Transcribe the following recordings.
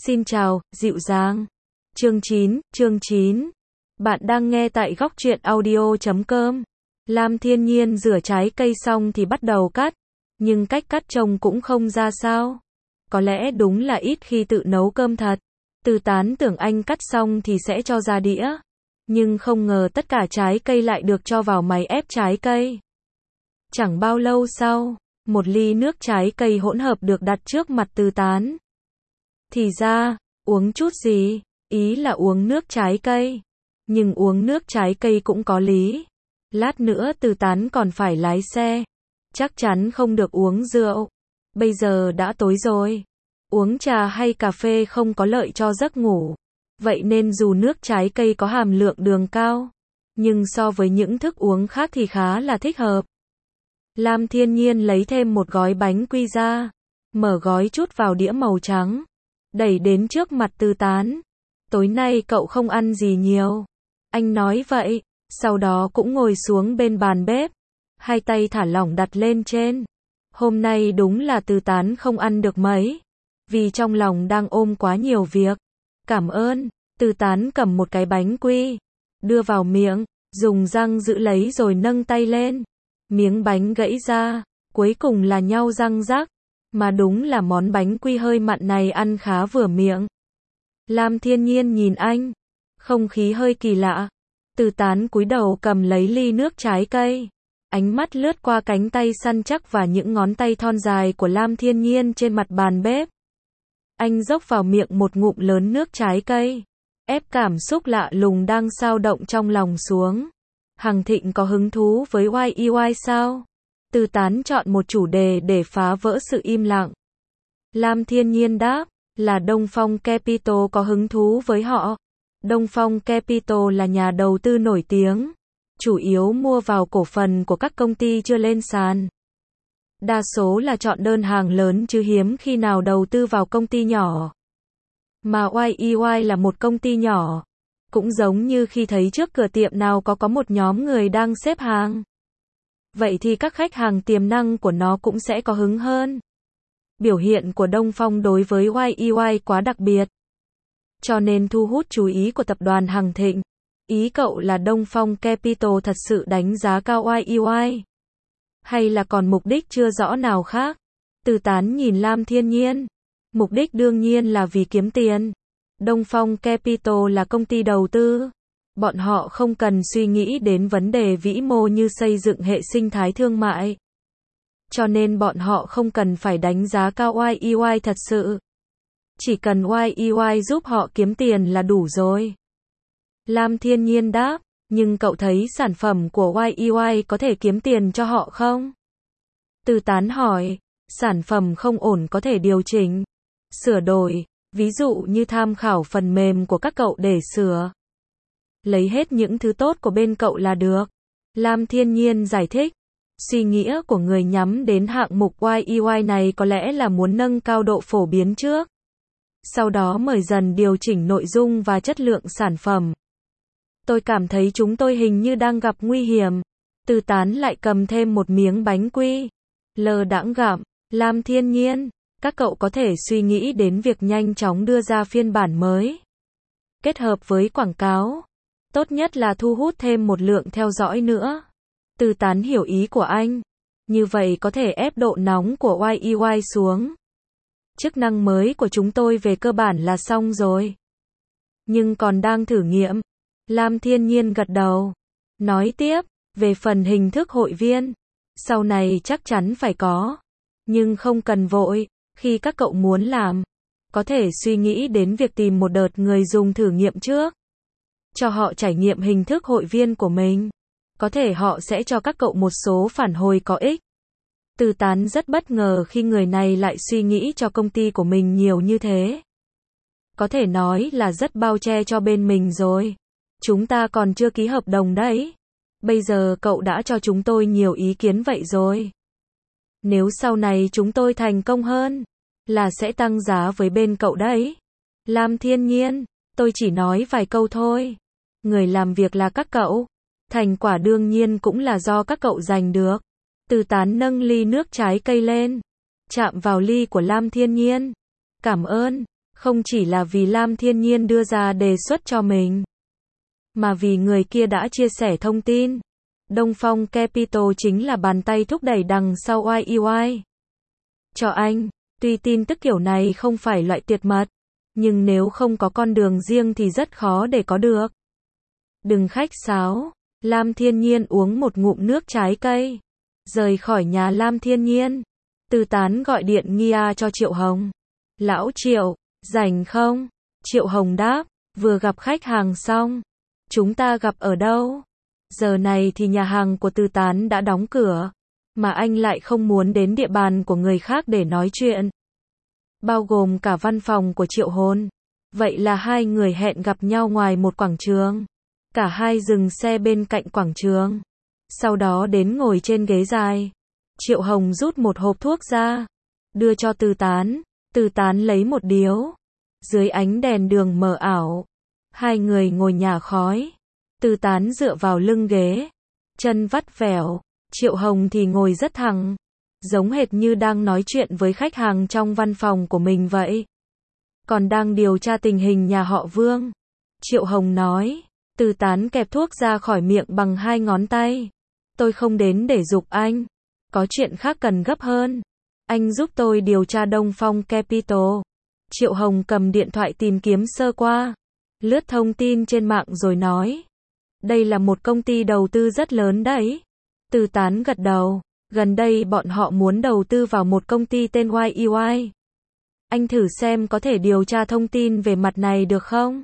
Xin chào, dịu dàng. Chương 9. Bạn đang nghe tại góc truyện audio.com. Lam Thiên Nhiên rửa trái cây xong thì bắt đầu cắt, nhưng cách cắt trông cũng không ra sao. Có lẽ đúng là ít khi tự nấu cơm thật. Từ Tán tưởng anh cắt xong thì sẽ cho ra đĩa, nhưng không ngờ tất cả trái cây lại được cho vào máy ép trái cây. Chẳng bao lâu sau, một ly nước trái cây hỗn hợp được đặt trước mặt Từ Tán. Thì ra, uống chút gì? Ý là uống nước trái cây. Nhưng uống nước trái cây cũng có lý. Lát nữa Từ Tán còn phải lái xe. Chắc chắn không được uống rượu. Bây giờ đã tối rồi. Uống trà hay cà phê không có lợi cho giấc ngủ. Vậy nên dù nước trái cây có hàm lượng đường cao, nhưng so với những thức uống khác thì khá là thích hợp. Lam Thiên Nhiên lấy thêm một gói bánh quy ra. Mở gói chút vào đĩa màu trắng. Đẩy đến trước mặt Từ Tán. Tối nay cậu không ăn gì nhiều. Anh nói vậy, sau đó cũng ngồi xuống bên bàn bếp. Hai tay thả lỏng đặt lên trên. Hôm nay đúng là Từ Tán không ăn được mấy. Vì trong lòng đang ôm quá nhiều việc. Cảm ơn. Từ Tán cầm một cái bánh quy. Đưa vào miệng, dùng răng giữ lấy rồi nâng tay lên. Miếng bánh gãy ra, cuối cùng là nhau răng rắc. Mà đúng là món bánh quy hơi mặn này ăn khá vừa miệng. Lam Thiên Nhiên nhìn anh. Không khí hơi kỳ lạ. Từ Tán cúi đầu cầm lấy ly nước trái cây. Ánh mắt lướt qua cánh tay săn chắc và những ngón tay thon dài của Lam Thiên Nhiên trên mặt bàn bếp. Anh dốc vào miệng một ngụm lớn nước trái cây. Ép cảm xúc lạ lùng đang xao động trong lòng xuống. Hằng Thịnh có hứng thú với YEY sao? Từ Tán chọn một chủ đề để phá vỡ sự im lặng. Lam Thiên Nhiên đáp, là Đông Phong Capital có hứng thú với họ. Đông Phong Capital là nhà đầu tư nổi tiếng, chủ yếu mua vào cổ phần của các công ty chưa lên sàn. Đa số là chọn đơn hàng lớn chứ hiếm khi nào đầu tư vào công ty nhỏ. Mà YEY là một công ty nhỏ. Cũng giống như khi thấy trước cửa tiệm nào có một nhóm người đang xếp hàng. Vậy thì các khách hàng tiềm năng của nó cũng sẽ có hứng hơn. Biểu hiện của Đông Phong đối với YEY quá đặc biệt, cho nên thu hút chú ý của tập đoàn Hằng Thịnh. Ý cậu là Đông Phong Capital thật sự đánh giá cao YEY? Hay là còn mục đích chưa rõ nào khác? Từ Tán nhìn Lam Thiên Nhiên. Mục đích đương nhiên là vì kiếm tiền. Đông Phong Capital là công ty đầu tư. Bọn họ không cần suy nghĩ đến vấn đề vĩ mô như xây dựng hệ sinh thái thương mại. Cho nên bọn họ không cần phải đánh giá cao YEY thật sự. Chỉ cần YEY giúp họ kiếm tiền là đủ rồi. Lam Thiên Nhiên đáp, nhưng cậu thấy sản phẩm của YEY có thể kiếm tiền cho họ không? Từ Tán hỏi, sản phẩm không ổn có thể điều chỉnh, sửa đổi, ví dụ như tham khảo phần mềm của các cậu để sửa. Lấy hết những thứ tốt của bên cậu là được. Lam Thiên Nhiên giải thích, suy nghĩa của người nhắm đến hạng mục YEY này có lẽ là muốn nâng cao độ phổ biến trước. Sau đó mời dần điều chỉnh nội dung và chất lượng sản phẩm. Tôi cảm thấy chúng tôi hình như đang gặp nguy hiểm. Từ Tán lại cầm thêm một miếng bánh quy. Lơ đãng gặm. Lam Thiên Nhiên, các cậu có thể suy nghĩ đến việc nhanh chóng đưa ra phiên bản mới. Kết hợp với quảng cáo. Tốt nhất là thu hút thêm một lượng theo dõi nữa. Từ Tán hiểu ý của anh. Như vậy có thể ép độ nóng của YEY xuống. Chức năng mới của chúng tôi về cơ bản là xong rồi. Nhưng còn đang thử nghiệm. Lam Thiên Nhiên gật đầu. Nói tiếp, về phần hình thức hội viên. Sau này chắc chắn phải có. Nhưng không cần vội, khi các cậu muốn làm. Có thể suy nghĩ đến việc tìm một đợt người dùng thử nghiệm trước. Cho họ trải nghiệm hình thức hội viên của mình. Có thể họ sẽ cho các cậu một số phản hồi có ích. Từ Tán rất bất ngờ khi người này lại suy nghĩ cho công ty của mình nhiều như thế. Có thể nói là rất bao che cho bên mình rồi. Chúng ta còn chưa ký hợp đồng đấy. Bây giờ cậu đã cho chúng tôi nhiều ý kiến vậy rồi. Nếu sau này chúng tôi thành công hơn, là sẽ tăng giá với bên cậu đấy. Lam Thiên Nhiên, tôi chỉ nói vài câu thôi. Người làm việc là các cậu. Thành quả đương nhiên cũng là do các cậu giành được. Từ Tán nâng ly nước trái cây lên, chạm vào ly của Lam Thiên Nhiên. Cảm ơn. Không chỉ là vì Lam Thiên Nhiên đưa ra đề xuất cho mình, mà vì người kia đã chia sẻ thông tin. Đông Phong Capital chính là bàn tay thúc đẩy đằng sau YEY. Cho anh, tuy tin tức kiểu này không phải loại tuyệt mật, nhưng nếu không có con đường riêng thì rất khó để có được. Đừng khách sáo. Lam Thiên Nhiên uống một ngụm nước trái cây. Rời khỏi nhà Lam Thiên Nhiên, Từ Tán gọi điện Nghia cho Triệu Hồng. Lão Triệu, rảnh không? Triệu Hồng đáp, vừa gặp khách hàng xong. Chúng ta gặp ở đâu? Giờ này thì nhà hàng của Từ Tán đã đóng cửa, mà anh lại không muốn đến địa bàn của người khác để nói chuyện. Bao gồm cả văn phòng của Triệu Hồn. Vậy là hai người hẹn gặp nhau ngoài một quảng trường. Cả hai dừng xe bên cạnh quảng trường. Sau đó đến ngồi trên ghế dài. Triệu Hồng rút một hộp thuốc ra, đưa cho Từ Tán. Từ Tán lấy một điếu. Dưới ánh đèn đường mờ ảo, hai người ngồi nhả khói. Từ Tán dựa vào lưng ghế, chân vắt vẻo. Triệu Hồng thì ngồi rất thẳng, giống hệt như đang nói chuyện với khách hàng trong văn phòng của mình vậy. Còn đang điều tra tình hình nhà họ Vương. Triệu Hồng nói. Từ Tán kẹp thuốc ra khỏi miệng bằng hai ngón tay. Tôi không đến để giục anh. Có chuyện khác cần gấp hơn. Anh giúp tôi điều tra Đông Phong Capital. Triệu Hồng cầm điện thoại tìm kiếm sơ qua, lướt thông tin trên mạng rồi nói. Đây là một công ty đầu tư rất lớn đấy. Từ Tán gật đầu. Gần đây bọn họ muốn đầu tư vào một công ty tên YEY. Anh thử xem có thể điều tra thông tin về mặt này được không?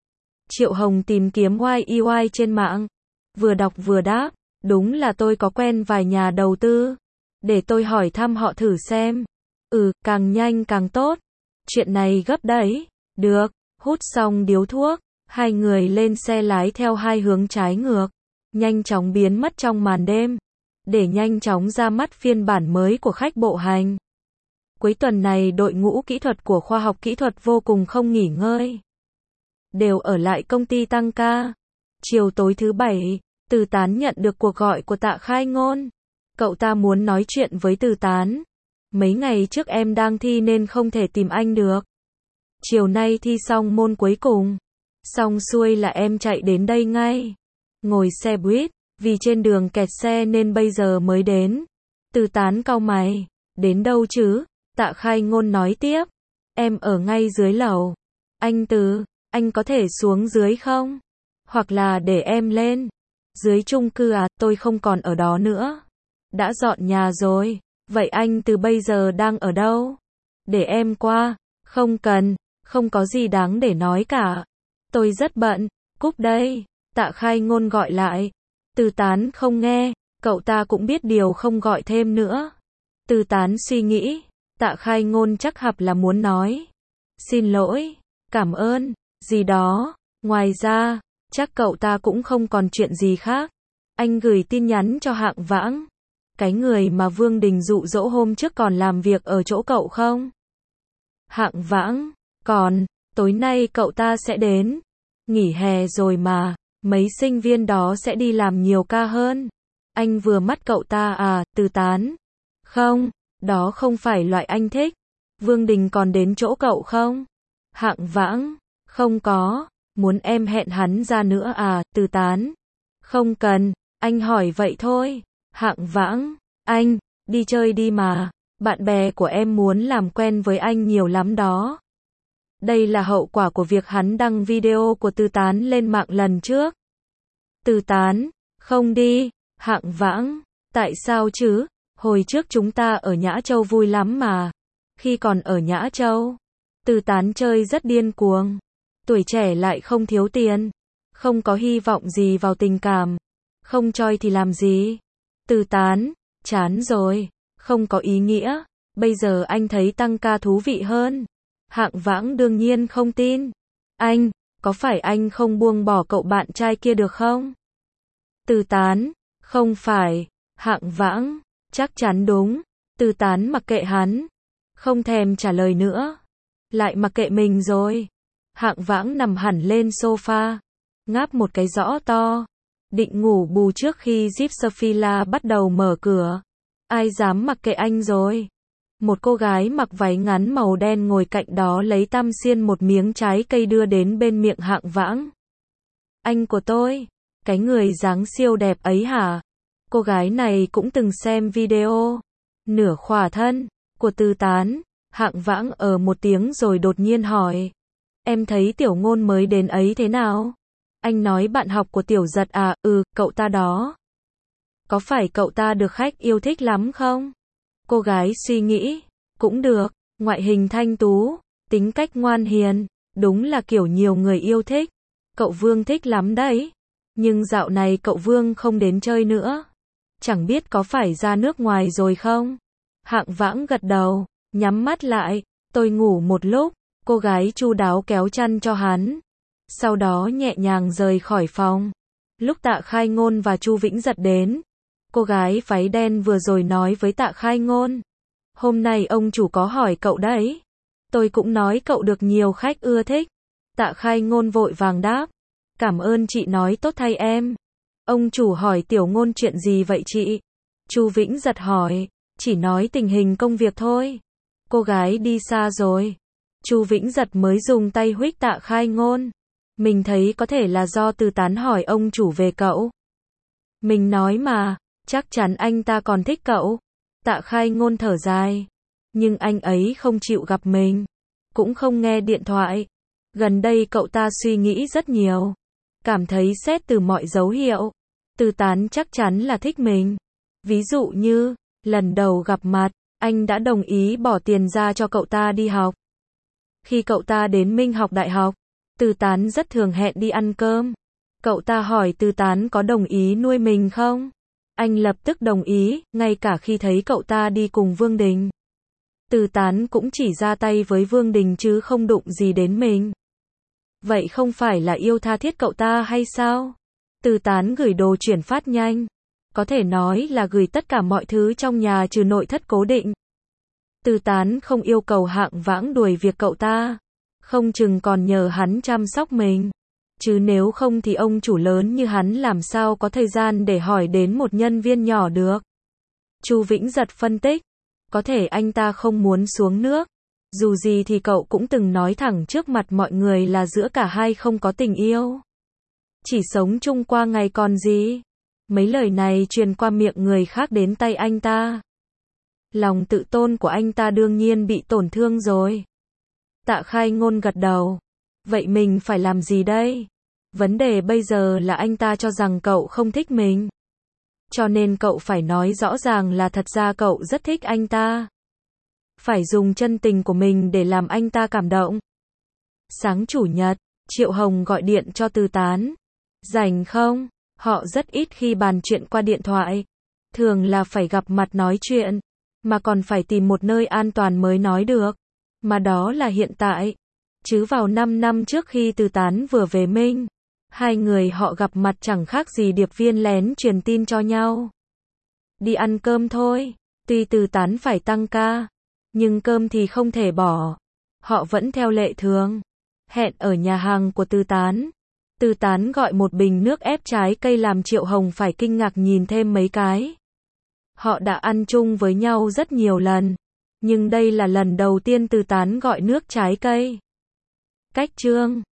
Triệu Hồng tìm kiếm YEY trên mạng. Vừa đọc vừa đáp. Đúng là tôi có quen vài nhà đầu tư. Để tôi hỏi thăm họ thử xem. Càng nhanh càng tốt. Chuyện này gấp đấy. Được. Hút xong điếu thuốc, hai người lên xe lái theo hai hướng trái ngược. Nhanh chóng biến mất trong màn đêm. Để nhanh chóng ra mắt phiên bản mới của khách bộ hành. Cuối tuần này đội ngũ kỹ thuật của khoa học kỹ thuật vô cùng không nghỉ ngơi. Đều ở lại công ty tăng ca. Chiều tối thứ Bảy, Từ Tán nhận được cuộc gọi của Tạ Khai Ngôn. Cậu ta muốn nói chuyện với Từ Tán. Mấy ngày trước em đang thi nên không thể tìm anh được. Chiều nay thi xong môn cuối cùng. Xong xuôi là em chạy đến đây ngay. Ngồi xe buýt, vì trên đường kẹt xe nên bây giờ mới đến. Từ Tán cau mày. Đến đâu chứ? Tạ Khai Ngôn nói tiếp. Em ở ngay dưới lầu. Anh Từ, anh có thể xuống dưới không? Hoặc là để em lên. Dưới chung cư à, tôi không còn ở đó nữa. Đã dọn nhà rồi. Vậy anh Từ bây giờ đang ở đâu? Để em qua. Không cần, không có gì đáng để nói cả. Tôi rất bận, cúp đây. Tạ Khai Ngôn gọi lại. Từ Tán không nghe, cậu ta cũng biết điều không gọi thêm nữa. Từ Tán suy nghĩ, Tạ Khai Ngôn chắc hẳn là muốn nói. Xin lỗi, cảm ơn, gì đó. Ngoài ra, chắc cậu ta cũng không còn chuyện gì khác. Anh gửi tin nhắn cho Hạng Vãng. Cái người mà Vương Đình dụ dỗ hôm trước còn làm việc ở chỗ cậu không? Hạng Vãng, còn, tối nay cậu ta sẽ đến. Nghỉ hè rồi mà, mấy sinh viên đó sẽ đi làm nhiều ca hơn. Anh vừa mắt cậu ta à, Từ Tán? Không, đó không phải loại anh thích. Vương Đình còn đến chỗ cậu không? Hạng Vãng, không có. Muốn em hẹn hắn ra nữa à, Từ Tán? Không cần, anh hỏi vậy thôi. Hạng Vãng, anh, đi chơi đi mà. Bạn bè của em muốn làm quen với anh nhiều lắm đó. Đây là hậu quả của việc hắn đăng video của Từ Tán lên mạng lần trước. Từ Tán, không đi. Hạng Vãng, tại sao chứ? Hồi trước chúng ta ở Nhã Châu vui lắm mà. Khi còn ở Nhã Châu, Từ Tán chơi rất điên cuồng. Tuổi trẻ lại không thiếu tiền. Không có hy vọng gì vào tình cảm. Không choi thì làm gì? Từ Tán, chán rồi. Không có ý nghĩa. Bây giờ anh thấy tăng ca thú vị hơn. Hạng Vãng đương nhiên không tin. Anh, có phải anh không buông bỏ cậu bạn trai kia được không? Từ Tán, không phải. Hạng Vãng, chắc chắn đúng. Từ Tán mặc kệ hắn. Không thèm trả lời nữa. Lại mặc kệ mình rồi. Hạng Vãng nằm hẳn lên sofa. Ngáp một cái rõ to. Định ngủ bù trước khi Jeep Sophia bắt đầu mở cửa. Ai dám mặc kệ anh rồi. Một cô gái mặc váy ngắn màu đen ngồi cạnh đó lấy tăm xiên một miếng trái cây đưa đến bên miệng Hạng Vãng. Anh của tôi, cái người dáng siêu đẹp ấy hả? Cô gái này cũng từng xem video nửa khỏa thân của Từ Tán. Hạng Vãng một tiếng rồi đột nhiên hỏi. Em thấy Tiểu Ngôn mới đến ấy thế nào? Anh nói bạn học của Tiểu Giật à? Cậu ta đó. Có phải cậu ta được khách yêu thích lắm không? Cô gái suy nghĩ. Cũng được, ngoại hình thanh tú, tính cách ngoan hiền, đúng là kiểu nhiều người yêu thích. Cậu Vương thích lắm đấy. Nhưng dạo này cậu Vương không đến chơi nữa. Chẳng biết có phải ra nước ngoài rồi không? Hạng Vãng gật đầu, nhắm mắt lại. Tôi ngủ một lúc. Cô gái chu đáo kéo chăn cho hắn. Sau đó nhẹ nhàng rời khỏi phòng. Lúc Tạ Khai Ngôn và Chu Vĩnh Giật đến, cô gái váy đen vừa rồi nói với Tạ Khai Ngôn. Hôm nay ông chủ có hỏi cậu đấy. Tôi cũng nói cậu được nhiều khách ưa thích. Tạ Khai Ngôn vội vàng đáp. Cảm ơn chị nói tốt thay em. Ông chủ hỏi Tiểu Ngôn chuyện gì vậy chị? Chu Vĩnh Giật hỏi. Chỉ nói tình hình công việc thôi. Cô gái đi xa rồi. Chu Vĩnh Giật mới dùng tay huých Tạ Khai Ngôn. Mình thấy có thể là do Từ Tán hỏi ông chủ về cậu. Mình nói mà, chắc chắn anh ta còn thích cậu. Tạ Khai Ngôn thở dài. Nhưng anh ấy không chịu gặp mình. Cũng không nghe điện thoại. Gần đây cậu ta suy nghĩ rất nhiều. Cảm thấy xét từ mọi dấu hiệu. Từ Tán chắc chắn là thích mình. Ví dụ như, lần đầu gặp mặt, anh đã đồng ý bỏ tiền ra cho cậu ta đi học. Khi cậu ta đến Minh học đại học, Từ Tán rất thường hẹn đi ăn cơm. Cậu ta hỏi Từ Tán có đồng ý nuôi mình không? Anh lập tức đồng ý, ngay cả khi thấy cậu ta đi cùng Vương Đình. Từ Tán cũng chỉ ra tay với Vương Đình chứ không đụng gì đến mình. Vậy không phải là yêu tha thiết cậu ta hay sao? Từ Tán gửi đồ chuyển phát nhanh. Có thể nói là gửi tất cả mọi thứ trong nhà trừ nội thất cố định. Từ Tán không yêu cầu Hạng Vãng đuổi việc cậu ta. Không chừng còn nhờ hắn chăm sóc mình. Chứ nếu không thì ông chủ lớn như hắn làm sao có thời gian để hỏi đến một nhân viên nhỏ được. Chu Vĩnh Giật phân tích. Có thể anh ta không muốn xuống nước. Dù gì thì cậu cũng từng nói thẳng trước mặt mọi người là giữa cả hai không có tình yêu. Chỉ sống chung qua ngày còn gì. Mấy lời này truyền qua miệng người khác đến tay anh ta. Lòng tự tôn của anh ta đương nhiên bị tổn thương rồi. Tạ Khai Ngôn gật đầu. Vậy mình phải làm gì đây? Vấn đề bây giờ là anh ta cho rằng cậu không thích mình. Cho nên cậu phải nói rõ ràng là thật ra cậu rất thích anh ta. Phải dùng chân tình của mình để làm anh ta cảm động. Sáng chủ nhật, Triệu Hồng gọi điện cho Từ Tán. Rảnh không? Họ rất ít khi bàn chuyện qua điện thoại. Thường là phải gặp mặt nói chuyện. Mà còn phải tìm một nơi an toàn mới nói được. Mà đó là hiện tại. Chứ vào 5 năm trước khi Từ Tán vừa về Minh, hai người họ gặp mặt chẳng khác gì điệp viên lén truyền tin cho nhau. Đi ăn cơm thôi. Tuy Từ Tán phải tăng ca, nhưng cơm thì không thể bỏ. Họ vẫn theo lệ thường. Hẹn ở nhà hàng của Từ Tán. Từ Tán gọi một bình nước ép trái cây làm Triệu Hồng phải kinh ngạc nhìn thêm mấy cái. Họ đã ăn chung với nhau rất nhiều lần. Nhưng đây là lần đầu tiên Từ Tán gọi nước trái cây. Cách chương